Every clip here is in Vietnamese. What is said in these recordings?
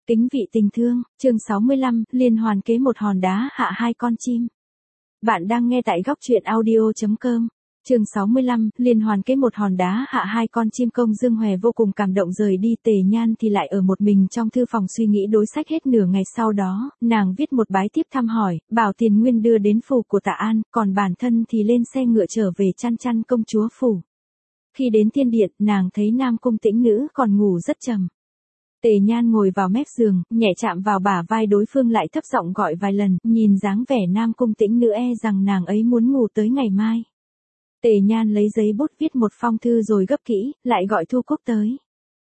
Kính vị tình thương, chương 65, liên hoàn kế một hòn đá hạ hai con chim. Bạn đang nghe tại góc truyện audio.com. Chương 65, liên hoàn kế một hòn đá hạ hai con chim. Công Dương Hòe vô cùng cảm động rời đi, Tề Nhan thì lại ở một mình trong thư phòng suy nghĩ đối sách. Hết nửa ngày sau đó, nàng viết một bái tiếp thăm hỏi, bảo Tiền Nguyên đưa đến phủ của Tạ An, còn bản thân thì lên xe ngựa trở về Chăn Chăn công chúa phủ. Khi đến thiên điện, nàng thấy Nam Cung Tĩnh Nữ còn ngủ rất trầm. Tề Nhan ngồi vào mép giường, nhẹ chạm vào bả vai đối phương, lại thấp giọng gọi vài lần, nhìn dáng vẻ Nam Cung Tĩnh Nữ rằng nàng ấy muốn ngủ tới ngày mai. Tề Nhan lấy giấy bút viết một phong thư rồi gấp kỹ, lại gọi Thu Cúc tới.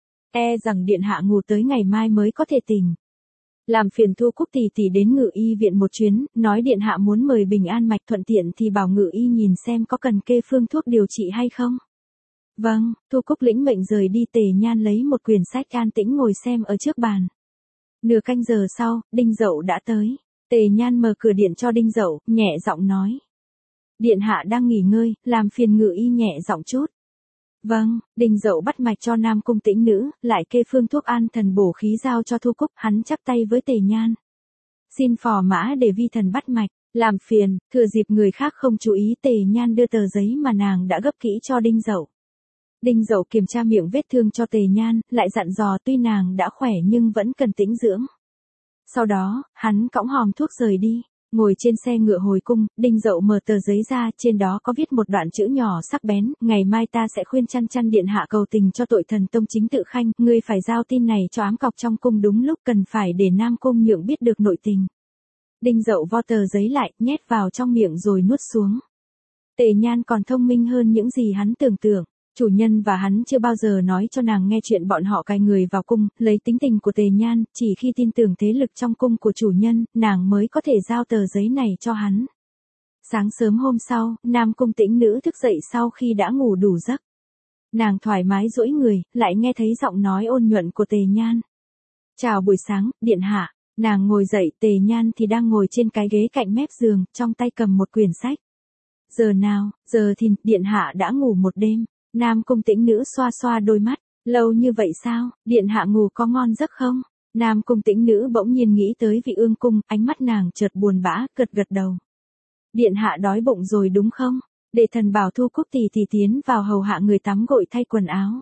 Rằng điện hạ ngủ tới ngày mai mới có thể tỉnh. Làm phiền Thu Cúc tỷ tỷ đến Ngự Y viện một chuyến, nói điện hạ muốn mời Bình An mạch, thuận tiện thì bảo Ngự Y nhìn xem có cần kê phương thuốc điều trị hay không. Vâng, Thu Cúc lĩnh mệnh rời đi. Tề Nhan lấy một quyển sách an tĩnh ngồi xem ở trước bàn. Nửa canh giờ sau, Đinh Dậu đã tới. Tề Nhan mở cửa điện cho Đinh Dậu, nhẹ giọng nói. Điện hạ đang nghỉ ngơi, làm phiền Ngự Y nhẹ giọng chút. Vâng, Đinh Dậu bắt mạch cho Nam Cung Tĩnh Nữ, lại kê phương thuốc an thần bổ khí giao cho Thu Cúc. Hắn chắp tay với Tề Nhan. Xin phò mã để vi thần bắt mạch, làm phiền. Thừa dịp người khác không chú ý, Tề Nhan đưa tờ giấy mà nàng đã gấp kỹ cho Đinh Dậu. Đinh Dậu kiểm tra miệng vết thương cho Tề Nhan, lại dặn dò tuy nàng đã khỏe nhưng vẫn cần tĩnh dưỡng. Sau đó, hắn cõng hòm thuốc rời đi. Ngồi trên xe ngựa hồi cung, Đinh Dậu mở tờ giấy ra, trên đó có viết một đoạn chữ nhỏ sắc bén, ngày mai ta sẽ khuyên Chăn Chăn điện hạ cầu tình cho tội thần tông chính tự khanh, ngươi phải giao tin này cho ám cọc trong cung đúng lúc, cần phải để Nam Cung Nhượng biết được nội tình. Đinh Dậu vo tờ giấy lại, nhét vào trong miệng rồi nuốt xuống. Tề Nhan còn thông minh hơn những gì hắn tưởng tượng. Chủ nhân và hắn chưa bao giờ nói cho nàng nghe chuyện bọn họ cài người vào cung, lấy tính tình của Tề Nhan, chỉ khi tin tưởng thế lực trong cung của chủ nhân, nàng mới có thể giao tờ giấy này cho hắn. Sáng sớm hôm sau, Nam Cung Tĩnh Nữ thức dậy sau khi đã ngủ đủ giấc. Nàng thoải mái duỗi người, lại nghe thấy giọng nói ôn nhuận của Tề Nhan. Chào buổi sáng, điện hạ. Nàng ngồi dậy, Tề Nhan thì đang ngồi trên cái ghế cạnh mép giường, trong tay cầm một quyển sách. Giờ nào, giờ thì, điện hạ đã ngủ một đêm. Nam Cung Tĩnh Nữ xoa xoa đôi mắt, lâu như vậy sao, điện hạ ngủ có ngon giấc không? Nam Cung Tĩnh Nữ bỗng nhiên nghĩ tới Vị Ương cung, ánh mắt nàng chợt buồn bã, gật gật đầu. Điện hạ đói bụng rồi đúng không? Để thần bảo Thu Cúc tỷ tỷ tiến vào hầu hạ người tắm gội thay quần áo.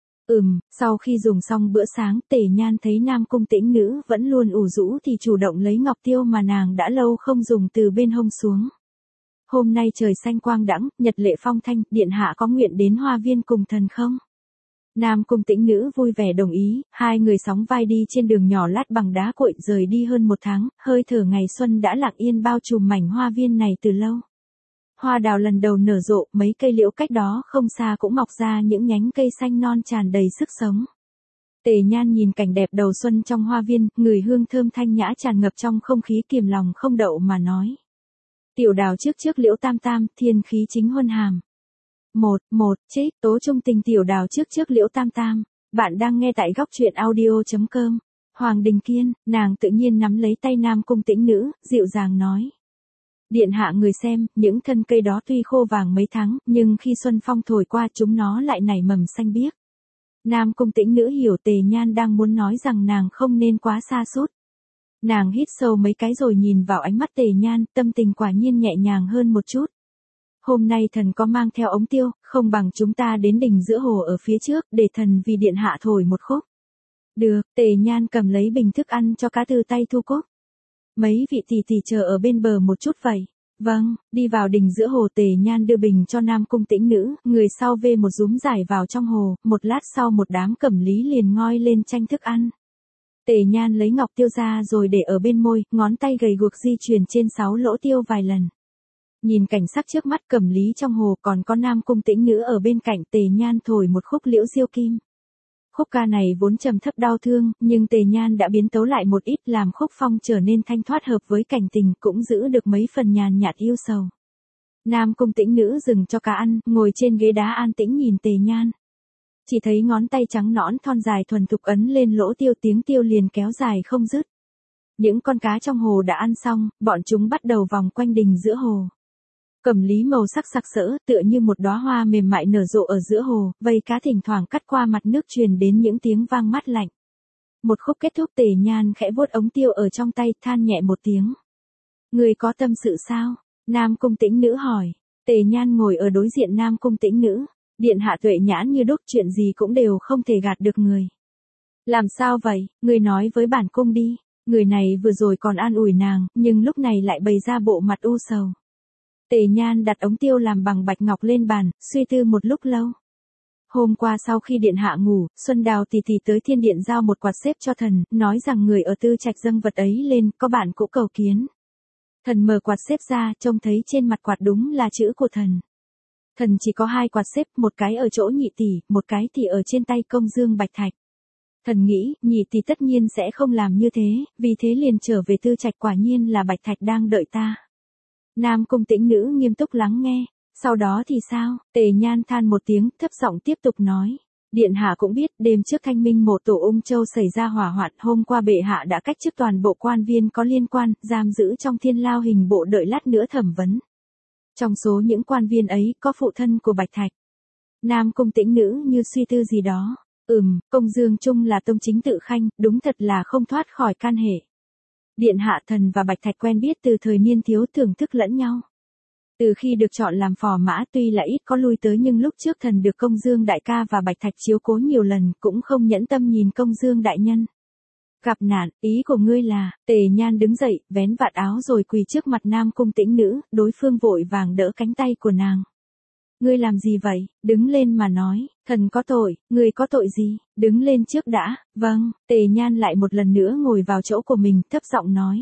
Sau khi dùng xong bữa sáng, Tề Nhan thấy Nam Cung Tĩnh Nữ vẫn luôn ủ rũ thì chủ động lấy ngọc tiêu mà nàng đã lâu không dùng từ bên hông xuống. Hôm nay trời xanh quang đãng, nhật lệ phong thanh, điện hạ có nguyện đến Hoa Viên cùng thần không? Nam Cung Tĩnh Nữ vui vẻ đồng ý, hai người sóng vai đi trên đường nhỏ lát bằng đá cuội, rời đi hơn một tháng, hơi thở ngày xuân đã lặng yên bao trùm mảnh hoa viên này từ lâu. Hoa đào lần đầu nở rộ, mấy cây liễu cách đó không xa cũng mọc ra những nhánh cây xanh non tràn đầy sức sống. Tề Nhan nhìn cảnh đẹp đầu xuân trong hoa viên, người hương thơm thanh nhã tràn ngập trong không khí, kiềm lòng không đậu mà nói. Tiểu đào trước liễu tam tam, thiên khí chính huân hàm. Trích, tố trung tình tiểu đào trước liễu tam tam. Bạn đang nghe tại góc truyện audio.com. Hoàng Đình Kiên, nàng tự nhiên nắm lấy tay Nam Cung Tĩnh Nữ, dịu dàng nói. Điện hạ người xem, những thân cây đó tuy khô vàng mấy tháng, nhưng khi xuân phong thổi qua chúng nó lại nảy mầm xanh biếc. Nam Cung Tĩnh Nữ hiểu Tề Nhan đang muốn nói rằng nàng không nên quá sa sút. Nàng hít sâu mấy cái rồi nhìn vào ánh mắt Tề Nhan, tâm tình quả nhiên nhẹ nhàng hơn một chút. Hôm nay thần có mang theo ống tiêu, không bằng chúng ta đến đình giữa hồ ở phía trước, để thần vì điện hạ thổi một khúc. Được, Tề Nhan cầm lấy bình thức ăn cho cá từ tay Thu Cúc. Mấy vị tỷ tỷ chờ ở bên bờ một chút vậy. Vâng, đi vào đình giữa hồ, Tề Nhan đưa bình cho Nam Cung Tĩnh Nữ, người sau vê một rúm giải vào trong hồ, một lát sau một đám cẩm lý liền ngoi lên tranh thức ăn. Tề Nhan lấy ngọc tiêu ra rồi để ở bên môi, ngón tay gầy guộc di chuyển trên 6 lỗ tiêu vài lần. Nhìn cảnh sắc trước mắt, cẩm lý trong hồ, còn có Nam Cung Tĩnh Nữ ở bên cạnh, Tề Nhan thổi một khúc liễu diêu kim. Khúc ca này vốn trầm thấp đau thương, nhưng Tề Nhan đã biến tấu lại một ít, làm khúc phong trở nên thanh thoát hợp với cảnh tình, cũng giữ được mấy phần nhàn nhạt yêu sầu. Nam Cung Tĩnh Nữ dừng cho cá ăn, ngồi trên ghế đá an tĩnh nhìn Tề Nhan. Chỉ thấy ngón tay trắng nõn thon dài thuần thục ấn lên lỗ tiêu, tiếng tiêu liền kéo dài không dứt. Những con cá trong hồ đã ăn xong, bọn chúng bắt đầu vòng quanh đình giữa hồ. Cẩm lý màu sắc sặc sỡ, tựa như một đóa hoa mềm mại nở rộ ở giữa hồ, vây cá thỉnh thoảng cắt qua mặt nước truyền đến những tiếng vang mát lạnh. Một khúc kết thúc Tề Nhan khẽ vuốt ống tiêu ở trong tay, than nhẹ một tiếng. Người có tâm sự sao? Nam Cung Tĩnh Nữ hỏi. Tề Nhan ngồi ở đối diện Nam Cung Tĩnh Nữ. Điện hạ tuệ nhãn như đúc, chuyện gì cũng đều không thể gạt được người. Làm sao vậy, người nói với bản cung đi. Người này vừa rồi còn an ủi nàng, nhưng lúc này lại bày ra bộ mặt u sầu. Tề Nhan đặt ống tiêu làm bằng bạch ngọc lên bàn, suy tư một lúc lâu. Hôm qua sau khi điện hạ ngủ, Xuân Đào tỷ tỷ tới thiên điện giao một quạt xếp cho thần, nói rằng người ở tư trạch dâng vật ấy lên, có bạn cũng cầu kiến. Thần mở quạt xếp ra, trông thấy trên mặt quạt đúng là chữ của thần. Thần chỉ có 2 quạt xếp, một cái ở chỗ nhị tỷ, một cái thì ở trên tay công dương Bạch Thạch. Thần nghĩ, nhị tỷ tất nhiên sẽ không làm như thế, vì thế liền trở về tư trạch, quả nhiên là Bạch Thạch đang đợi ta. Nam Cung Tĩnh Nữ nghiêm túc lắng nghe. Sau đó thì sao? Tề Nhan than một tiếng, thấp giọng tiếp tục nói. Điện hạ cũng biết, đêm trước Thanh Minh mộ tổ Ung Châu xảy ra hỏa hoạn, hôm qua bệ hạ đã cách chức toàn bộ quan viên có liên quan, giam giữ trong Thiên Lao hình bộ đợi lát nữa thẩm vấn. Trong số những quan viên ấy, có phụ thân của Bạch Thạch. Nam Cung Tĩnh Nữ như suy tư gì đó. Công Dương Trung là tông chính tự khanh, đúng thật là không thoát khỏi can hệ. Điện hạ, thần và Bạch Thạch quen biết từ thời niên thiếu, thưởng thức lẫn nhau. Từ khi được chọn làm phò mã tuy là ít có lui tới, nhưng lúc trước thần được Công Dương đại ca và Bạch Thạch chiếu cố nhiều lần, cũng không nhẫn tâm nhìn Công Dương đại nhân gặp nạn. Ý của ngươi là? Tề Nhan đứng dậy, vén vạt áo rồi quỳ trước mặt Nam Cung Tĩnh Nữ, đối phương vội vàng đỡ cánh tay của nàng. Ngươi làm gì vậy? Đứng lên mà nói, thần có tội. Ngươi có tội gì? Đứng lên trước đã. Vâng. Tề Nhan lại một lần nữa ngồi vào chỗ của mình, thấp giọng nói.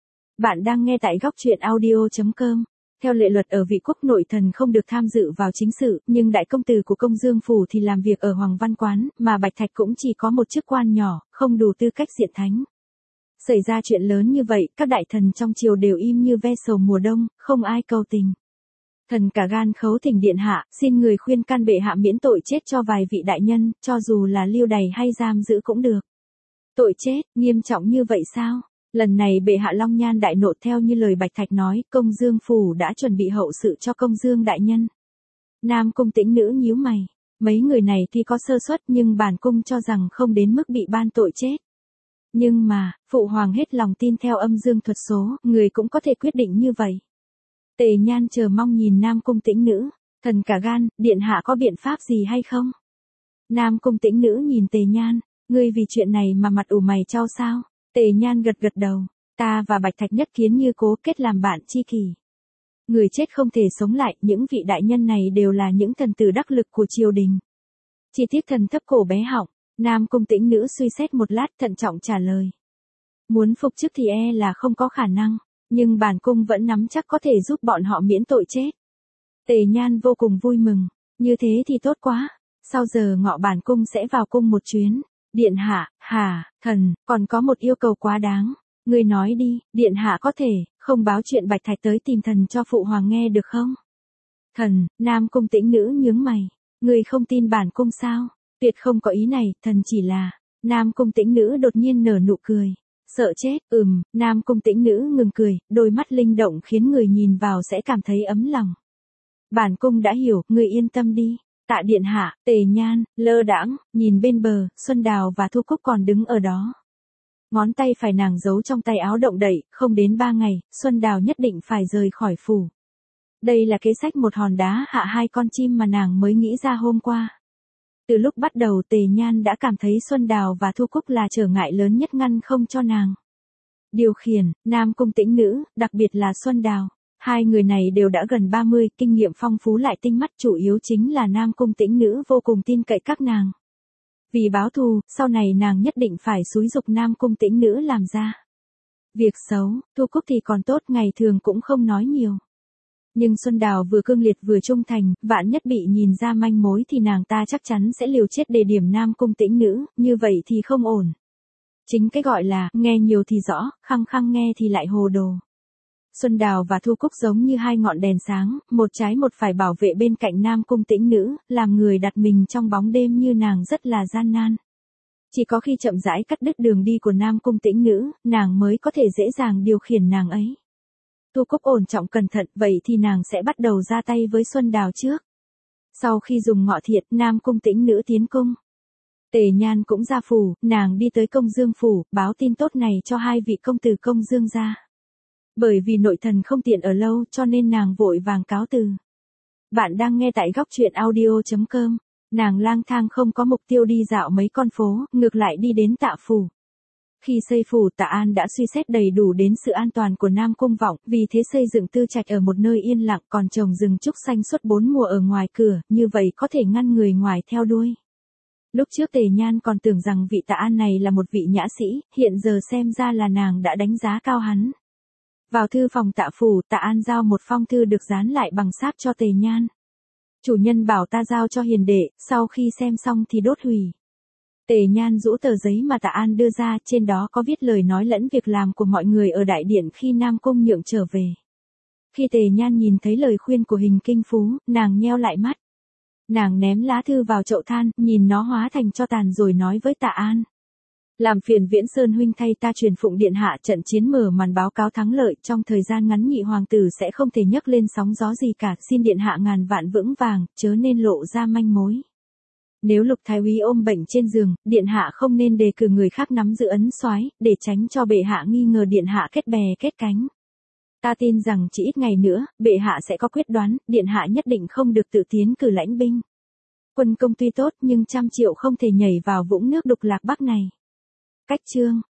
Bạn đang nghe tại góc truyện audio.com. Theo lệ luật ở Vị quốc nội, thần không được tham dự vào chính sự, nhưng đại công tử của Công Dương phủ thì làm việc ở Hoàng Văn Quán, mà Bạch Thạch cũng chỉ có một chức quan nhỏ, không đủ tư cách diện thánh. Xảy ra chuyện lớn như vậy, các đại thần trong triều đều im như ve sầu mùa đông, không ai cầu tình. Thần cả gan khấu thỉnh điện hạ, xin người khuyên can bệ hạ miễn tội chết cho vài vị đại nhân, cho dù là lưu đày hay giam giữ cũng được. Tội chết, nghiêm trọng như vậy sao? Lần này bệ hạ long nhan đại nộ, theo như lời Bạch Thạch nói, Công Dương phủ đã chuẩn bị hậu sự cho Công Dương đại nhân. Nam Cung Tĩnh Nữ nhíu mày. Mấy người này tuy có sơ suất, nhưng bản cung cho rằng không đến mức bị ban tội chết. Nhưng mà, phụ hoàng hết lòng tin theo âm dương thuật số, người cũng có thể quyết định như vậy. Tề Nhan chờ mong nhìn Nam Cung Tĩnh Nữ. Thần cả gan, điện hạ có biện pháp gì hay không? Nam Cung Tĩnh Nữ nhìn Tề Nhan. Ngươi vì chuyện này mà mặt ủ mày chau sao? Tề Nhan gật gật đầu. Ta và Bạch Thạch nhất kiến như cố, kết làm bạn tri kỷ. Người chết không thể sống lại, những vị đại nhân này đều là những thần tử đắc lực của triều đình. Chỉ tiếc thần thấp cổ bé họng. Nam Cung Tĩnh Nữ suy xét một lát, thận trọng trả lời. Muốn phục chức thì e là không có khả năng, nhưng bản cung vẫn nắm chắc có thể giúp bọn họ miễn tội chết. Tề Nhan vô cùng vui mừng. Như thế thì tốt quá. Sau giờ ngọ bản cung sẽ vào cung một chuyến. Điện hạ, thần, còn có một yêu cầu quá đáng. Ngươi nói đi, điện hạ có thể không báo chuyện Bạch Thạch tới tìm thần cho phụ hoàng nghe được không? Thần, Nam Cung Tĩnh Nữ nhướng mày. Ngươi không tin bản cung sao? Tuyệt không có ý này, thần chỉ là. Nam Cung Tĩnh Nữ đột nhiên nở nụ cười. Sợ chết, Nam Cung Tĩnh Nữ ngừng cười, đôi mắt linh động khiến người nhìn vào sẽ cảm thấy ấm lòng. Bản cung đã hiểu, ngươi yên tâm đi. Tạ điện hạ. Tề Nhan lơ đãng nhìn bên bờ, Xuân Đào và Thu Cúc còn đứng ở đó. Ngón tay phải nàng giấu trong tay áo động đậy, không đến 3 ngày, Xuân Đào nhất định phải rời khỏi phủ. Đây là kế sách một hòn đá hạ 2 con chim mà nàng mới nghĩ ra hôm qua. Từ lúc bắt đầu Tề Nhan đã cảm thấy Xuân Đào và Thu Cúc là trở ngại lớn nhất ngăn không cho nàng điều khiển Nam Cung Tĩnh Nữ, đặc biệt là Xuân Đào. Hai người này đều đã gần 30, kinh nghiệm phong phú lại tinh mắt, chủ yếu chính là Nam Cung Tĩnh Nữ vô cùng tin cậy các nàng. Vì báo thù, sau này nàng nhất định phải xúi giục Nam Cung Tĩnh Nữ làm ra việc xấu. Thu Cúc thì còn tốt, ngày thường cũng không nói nhiều. Nhưng Xuân Đào vừa cương liệt vừa trung thành, vạn nhất bị nhìn ra manh mối thì nàng ta chắc chắn sẽ liều chết để điểm Nam Cung Tĩnh Nữ, như vậy thì không ổn. Chính cái gọi là, nghe nhiều thì rõ, khăng khăng nghe thì lại hồ đồ. Xuân Đào và Thu Cúc giống như 2 ngọn đèn sáng, một trái một phải bảo vệ bên cạnh Nam Cung Tĩnh Nữ, làm người đặt mình trong bóng đêm như nàng rất là gian nan. Chỉ có khi chậm rãi cắt đứt đường đi của Nam Cung Tĩnh Nữ, nàng mới có thể dễ dàng điều khiển nàng ấy. Thu Cúc ổn trọng cẩn thận, vậy thì nàng sẽ bắt đầu ra tay với Xuân Đào trước. Sau khi dùng ngọ thiện, Nam Cung Tĩnh Nữ tiến cung. Tề Nhan cũng ra phủ, nàng đi tới Công Dương phủ, báo tin tốt này cho hai vị công tử Công Dương gia. Bởi vì nội thần không tiện ở lâu cho nên nàng vội vàng cáo từ. Bạn đang nghe tại góc truyện audio.com. Nàng lang thang không có mục tiêu đi dạo mấy con phố, ngược lại đi đến Tạ phủ. Khi xây phủ Tạ An đã suy xét đầy đủ đến sự an toàn của Nam Cung Vọng, vì thế xây dựng tư trạch ở một nơi yên lặng còn trồng rừng trúc xanh suốt 4 mùa ở ngoài cửa, như vậy có thể ngăn người ngoài theo đuôi. Lúc trước Tề Nhan còn tưởng rằng vị Tạ An này là một vị nhã sĩ, hiện giờ xem ra là nàng đã đánh giá cao hắn. Vào thư phòng Tạ phủ, Tạ An giao một phong thư được dán lại bằng sáp cho Tề Nhan. Chủ nhân bảo ta giao cho hiền đệ, sau khi xem xong thì đốt hủy. Tề Nhan rũ tờ giấy mà Tạ An đưa ra, trên đó có viết lời nói lẫn việc làm của mọi người ở đại điện khi Nam Cung Nhượng trở về. Khi Tề Nhan nhìn thấy lời khuyên của Hình Kinh Phú, nàng nheo lại mắt. Nàng ném lá thư vào chậu than, nhìn nó hóa thành tro tàn rồi nói với Tạ An. Làm phiền Viễn Sơn huynh thay ta truyền phụng điện hạ trận chiến mở màn báo cáo thắng lợi, trong thời gian ngắn nhị hoàng tử sẽ không thể nhấc lên sóng gió gì cả, xin điện hạ ngàn vạn vững vàng, chớ nên lộ ra manh mối. Nếu Lục Thái úy ôm bệnh trên giường, điện hạ không nên đề cử người khác nắm giữ ấn soái, để tránh cho bệ hạ nghi ngờ điện hạ kết bè kết cánh. Ta tin rằng chỉ ít ngày nữa, bệ hạ sẽ có quyết đoán, điện hạ nhất định không được tự tiến cử lãnh binh. Quân công tuy tốt nhưng 100 triệu không thể nhảy vào vũng nước đục lạc bắc này. Cách chương